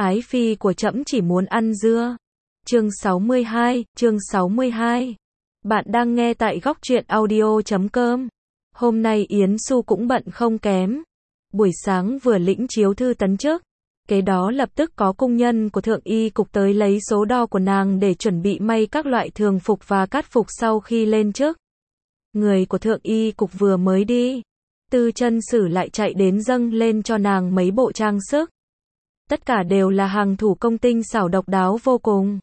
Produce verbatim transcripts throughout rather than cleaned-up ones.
Ái phi của trẫm chỉ muốn ăn dưa. Chương sáu mươi hai, chương sáu mươi hai. Bạn đang nghe tại góc truyện audio chấm com. Hôm nay Yến Xu cũng bận không kém. Buổi sáng vừa lĩnh chiếu thư tấn chức, kế đó lập tức có công nhân của Thượng Y Cục tới lấy số đo của nàng để chuẩn bị may các loại thường phục và cát phục sau khi lên chức. Người của Thượng Y Cục vừa mới đi, Tư Chân Sử lại chạy đến dâng lên cho nàng mấy bộ trang sức. Tất cả đều là hàng thủ công tinh xảo độc đáo vô cùng.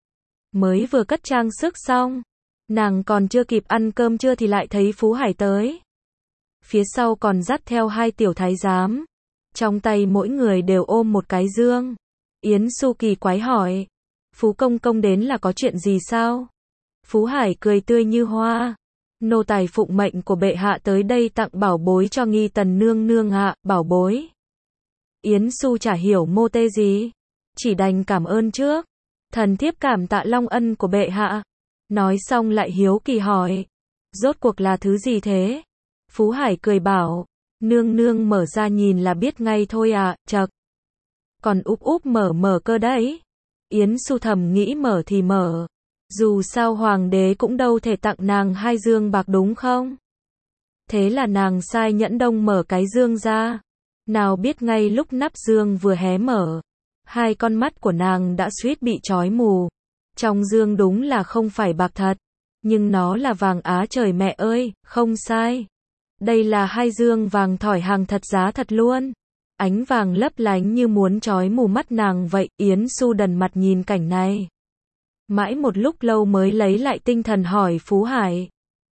Mới vừa cất trang sức xong, nàng còn chưa kịp ăn cơm trưa thì lại thấy Phú Hải tới. Phía sau còn dắt theo hai tiểu thái giám, trong tay mỗi người đều ôm một cái dương. Yến Xu kỳ quái hỏi, Phú công công đến là có chuyện gì sao? Phú Hải cười tươi như hoa, nô tài phụng mệnh của bệ hạ tới đây tặng bảo bối cho Nghi Tần nương nương ạ. Bảo bối? Yến Xu chả hiểu mô tê gì, chỉ đành cảm ơn trước. Thần thiếp cảm tạ long ân của bệ hạ. Nói xong lại hiếu kỳ hỏi, rốt cuộc là thứ gì thế? Phú Hải cười bảo, nương nương mở ra nhìn là biết ngay thôi ạ. Chậc, còn úp úp mở mở cơ đấy. Yến Xu thầm nghĩ mở thì mở, dù sao hoàng đế cũng đâu thể tặng nàng hai dương bạc đúng không? Thế là nàng sai Nhẫn Đông mở cái dương ra. Nào biết ngay lúc nắp dương vừa hé mở, hai con mắt của nàng đã suýt bị chói mù. Trong dương đúng là không phải bạc thật, nhưng nó là vàng á trời mẹ ơi, không sai. Đây là hai dương vàng thỏi hàng thật giá thật luôn. Ánh vàng lấp lánh như muốn chói mù mắt nàng vậy. Yến Xu đần mặt nhìn cảnh này. Mãi một lúc lâu mới lấy lại tinh thần hỏi Phú Hải.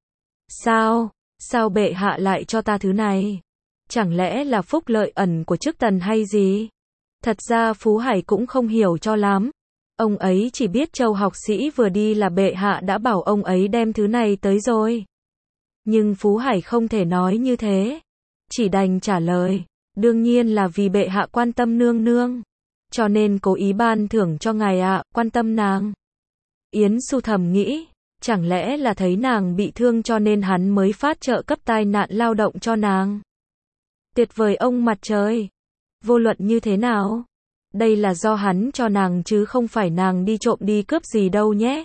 Sao, sao bệ hạ lại cho ta thứ này? Chẳng lẽ là phúc lợi ẩn của chức tần hay gì? Thật ra Phú Hải cũng không hiểu cho lắm. Ông ấy chỉ biết Châu học sĩ vừa đi là bệ hạ đã bảo ông ấy đem thứ này tới rồi. Nhưng Phú Hải không thể nói như thế. Chỉ đành trả lời, đương nhiên là vì bệ hạ quan tâm nương nương. Cho nên cố ý ban thưởng cho ngài ạ, quan tâm nàng. Yến Xu thầm nghĩ, chẳng lẽ là thấy nàng bị thương cho nên hắn mới phát trợ cấp tai nạn lao động cho nàng. Tuyệt vời ông mặt trời. Vô luận như thế nào, đây là do hắn cho nàng chứ không phải nàng đi trộm đi cướp gì đâu nhé.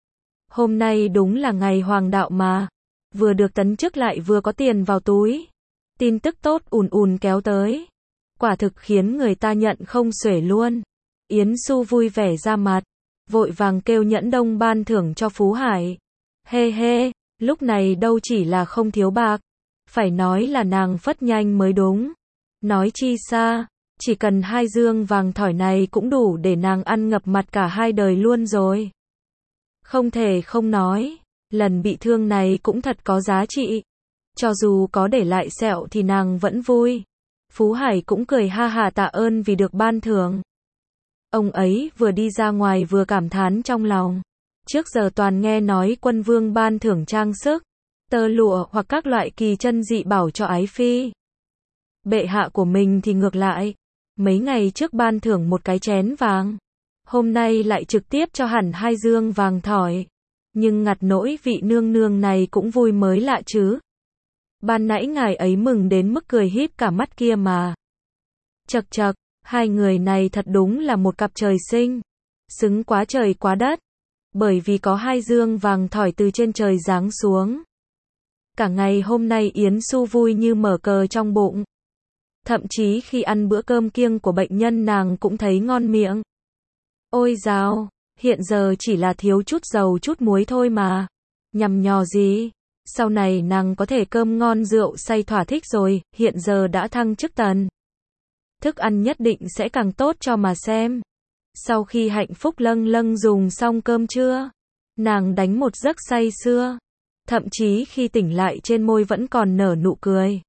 Hôm nay đúng là ngày hoàng đạo mà. Vừa được tấn chức lại vừa có tiền vào túi. Tin tức tốt ùn ùn kéo tới. Quả thực khiến người ta nhận không xuể luôn. Yến Xu vui vẻ ra mặt, vội vàng kêu Nhẫn Đông ban thưởng cho Phú Hải. Hê hê, lúc này đâu chỉ là không thiếu bạc, phải nói là nàng phất nhanh mới đúng. Nói chi xa, chỉ cần hai dương vàng thỏi này cũng đủ để nàng ăn ngập mặt cả hai đời luôn rồi. Không thể không nói, lần bị thương này cũng thật có giá trị. Cho dù có để lại sẹo thì nàng vẫn vui. Phú Hải cũng cười ha hà tạ ơn vì được ban thưởng. Ông ấy vừa đi ra ngoài vừa cảm thán trong lòng. Trước giờ toàn nghe nói quân vương ban thưởng trang sức, tơ lụa hoặc các loại kỳ chân dị bảo cho ái phi. Bệ hạ của mình thì ngược lại. Mấy ngày trước ban thưởng một cái chén vàng. Hôm nay lại trực tiếp cho hẳn hai dương vàng thỏi. Nhưng ngặt nỗi vị nương nương này cũng vui mới lạ chứ. Ban nãy ngài ấy mừng đến mức cười híp cả mắt kia mà. Chậc chậc, hai người này thật đúng là một cặp trời sinh. Xứng quá trời quá đất. Bởi vì có hai dương vàng thỏi từ trên trời giáng xuống. Cả ngày hôm nay Yến Xu vui như mở cờ trong bụng. Thậm chí khi ăn bữa cơm kiêng của bệnh nhân nàng cũng thấy ngon miệng. Ôi dào, hiện giờ chỉ là thiếu chút dầu chút muối thôi mà. Nhằm nhò gì? Sau này nàng có thể cơm ngon rượu say thỏa thích rồi, hiện giờ đã thăng chức tần. Thức ăn nhất định sẽ càng tốt cho mà xem. Sau khi hạnh phúc lâng lâng dùng xong cơm trưa, nàng đánh một giấc say sưa. Thậm chí khi tỉnh lại trên môi vẫn còn nở nụ cười.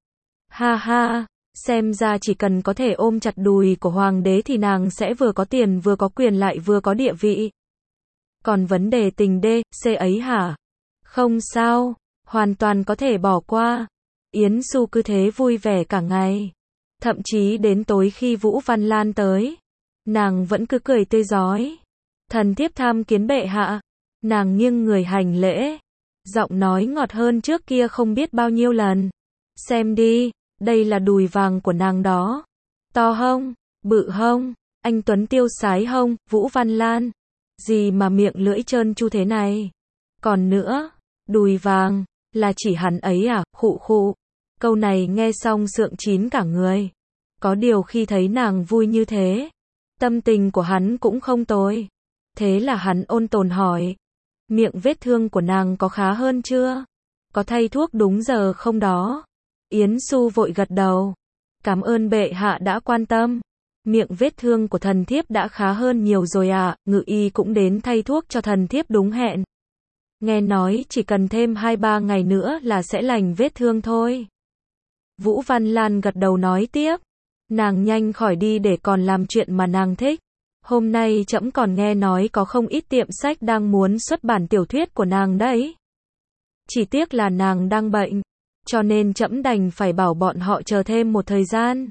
Ha ha, xem ra chỉ cần có thể ôm chặt đùi của hoàng đế thì nàng sẽ vừa có tiền vừa có quyền lại vừa có địa vị. Còn vấn đề tình đê, xê ấy hả? Không sao, hoàn toàn có thể bỏ qua. Yến Xu cứ thế vui vẻ cả ngày. Thậm chí đến tối khi Vũ Văn Lan tới, nàng vẫn cứ cười tươi rói. Thần thiếp tham kiến bệ hạ. Nàng nghiêng người hành lễ. Giọng nói ngọt hơn trước kia không biết bao nhiêu lần. Xem đi, đây là đùi vàng của nàng đó. To hông, bự hông, Anh Tuấn tiêu sái hông, Vũ Văn Lan. Gì mà miệng lưỡi trơn tru thế này. Còn nữa, đùi vàng, là chỉ hắn ấy à, khụ khụ. Câu này nghe xong sượng chín cả người. Có điều khi thấy nàng vui như thế, tâm tình của hắn cũng không tồi. Thế là hắn ôn tồn hỏi, miệng vết thương của nàng có khá hơn chưa? Có thay thuốc đúng giờ không đó? Yến Xu vội gật đầu. Cảm ơn bệ hạ đã quan tâm. Miệng vết thương của thần thiếp đã khá hơn nhiều rồi ạ, ngự y cũng đến thay thuốc cho thần thiếp đúng hẹn. Nghe nói chỉ cần thêm hai ba ngày nữa là sẽ lành vết thương thôi. Vũ Văn Lan gật đầu nói tiếp. Nàng nhanh khỏi đi để còn làm chuyện mà nàng thích. Hôm nay trẫm còn nghe nói có không ít tiệm sách đang muốn xuất bản tiểu thuyết của nàng đấy. Chỉ tiếc là nàng đang bệnh, cho nên trẫm đành phải bảo bọn họ chờ thêm một thời gian.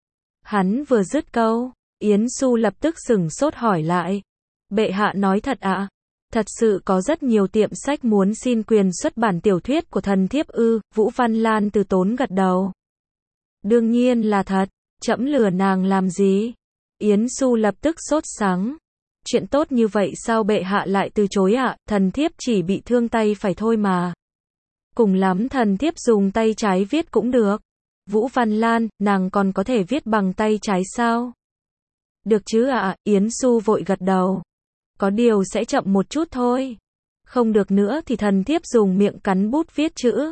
Hắn vừa dứt câu, Yến Xu lập tức sửng sốt hỏi lại. Bệ hạ nói thật ạ? À? Thật sự có rất nhiều tiệm sách muốn xin quyền xuất bản tiểu thuyết của thần thiếp ư? Vũ Văn Lan từ tốn gật đầu. Đương nhiên là thật, trẫm lừa nàng làm gì? Yến Xu lập tức sốt sắng. Chuyện tốt như vậy sao bệ hạ lại từ chối ạ? À? Thần thiếp chỉ bị thương tay phải thôi mà. Cùng lắm thần thiếp dùng tay trái viết cũng được. Vũ Văn Lan, nàng còn có thể viết bằng tay trái sao? Được chứ ạ? À? Yến Xu vội gật đầu. Có điều sẽ chậm một chút thôi. Không được nữa thì thần thiếp dùng miệng cắn bút viết chữ.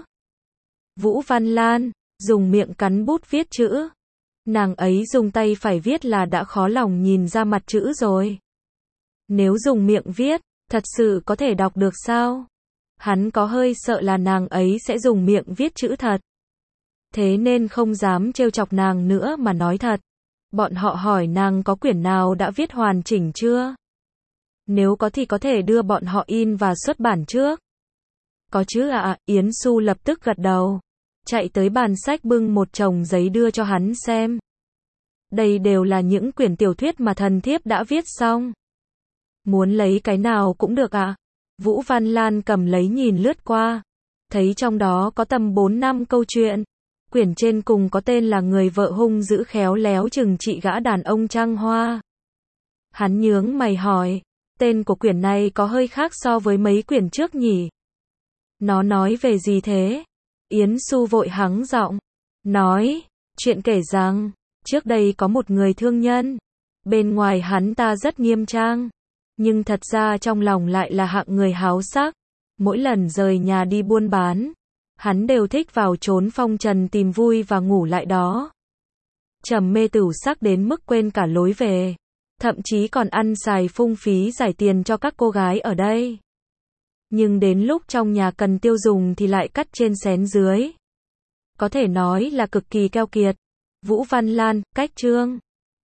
Vũ Văn Lan, dùng miệng cắn bút viết chữ. Nàng ấy dùng tay phải viết là đã khó lòng nhìn ra mặt chữ rồi. Nếu dùng miệng viết, thật sự có thể đọc được sao? Hắn có hơi sợ là nàng ấy sẽ dùng miệng viết chữ thật. Thế nên không dám trêu chọc nàng nữa mà nói thật. Bọn họ hỏi nàng có quyển nào đã viết hoàn chỉnh chưa? Nếu có thì có thể đưa bọn họ in và xuất bản trước. Có chứ ạ, à, Yến Xu lập tức gật đầu. Chạy tới bàn sách bưng một chồng giấy đưa cho hắn xem. Đây đều là những quyển tiểu thuyết mà thần thiếp đã viết xong. Muốn lấy cái nào cũng được ạ. À? Vũ Văn Lan cầm lấy nhìn lướt qua. Thấy trong đó có tầm bốn năm câu chuyện. Quyển trên cùng có tên là Người vợ hung dữ khéo léo trừng trị gã đàn ông trăng hoa. Hắn nhướng mày hỏi. Tên của quyển này có hơi khác so với mấy quyển trước nhỉ? Nó nói về gì thế? Yến Xu vội hắng giọng. Nói, chuyện kể rằng, trước đây có một người thương nhân. Bên ngoài hắn ta rất nghiêm trang. Nhưng thật ra trong lòng lại là hạng người háo sắc. Mỗi lần rời nhà đi buôn bán, hắn đều thích vào trốn phong trần tìm vui và ngủ lại đó. Trầm mê tửu sắc đến mức quên cả lối về. Thậm chí còn ăn xài phung phí giải tiền cho các cô gái ở đây. Nhưng đến lúc trong nhà cần tiêu dùng thì lại cắt trên xén dưới. Có thể nói là cực kỳ keo kiệt. Vũ Văn Lan, cách chương.